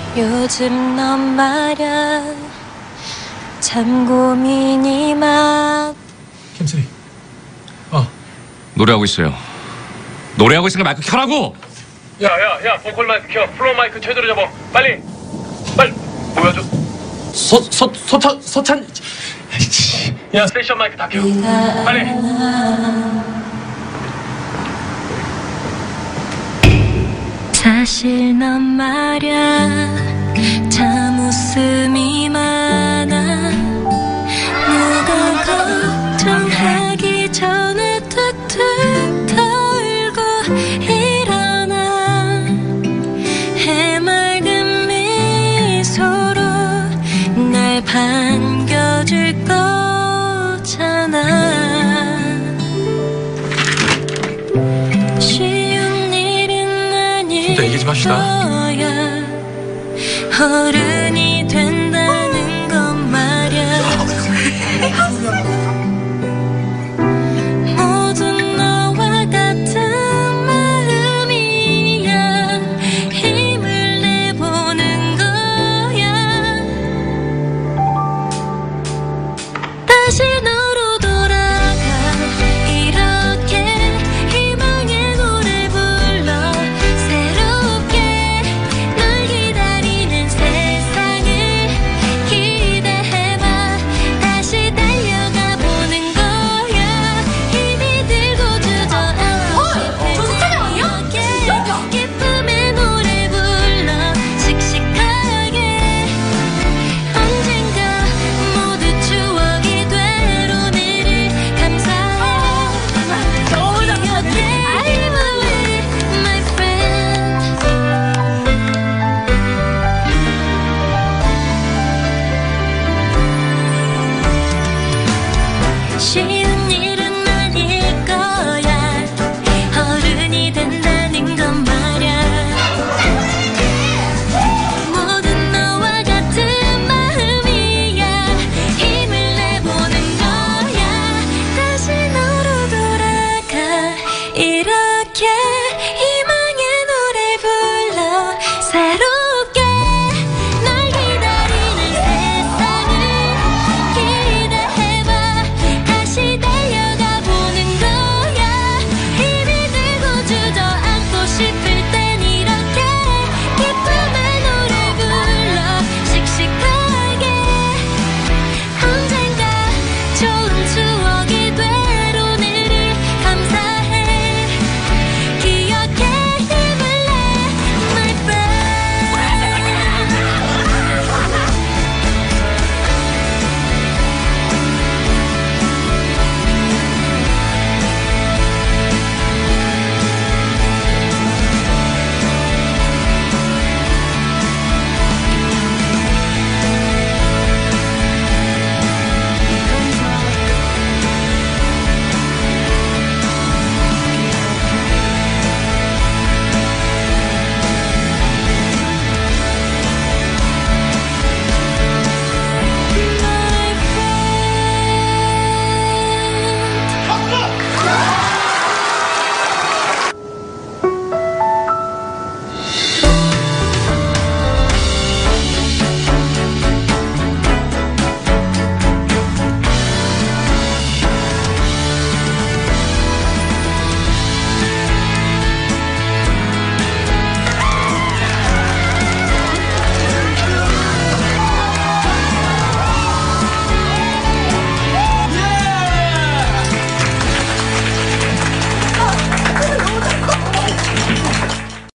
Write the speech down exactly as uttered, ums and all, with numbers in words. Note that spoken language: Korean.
요즘 넌 말야 참 고민이 많. 김슬이. 어. 노래하고 있어요. 노래하고 있으니까 마이크 켜라고! 야, 야, 야, 보컬 마이크 켜. 플로어 마이크 최대로 잡아. 빨리. 빨리. 보여줘. 서, 서, 서찬, 서찬. 야, 스테이션 마이크 다 켜. 빨리. 사실 넌 말야 참 웃음이 많아. 누가 걱정하기 전에 툭툭 털고 일어나. 해맑은 미소로 날 반겨줄 거잖아. 얘기 좀 합시다. 어른이 된다는 건 말야.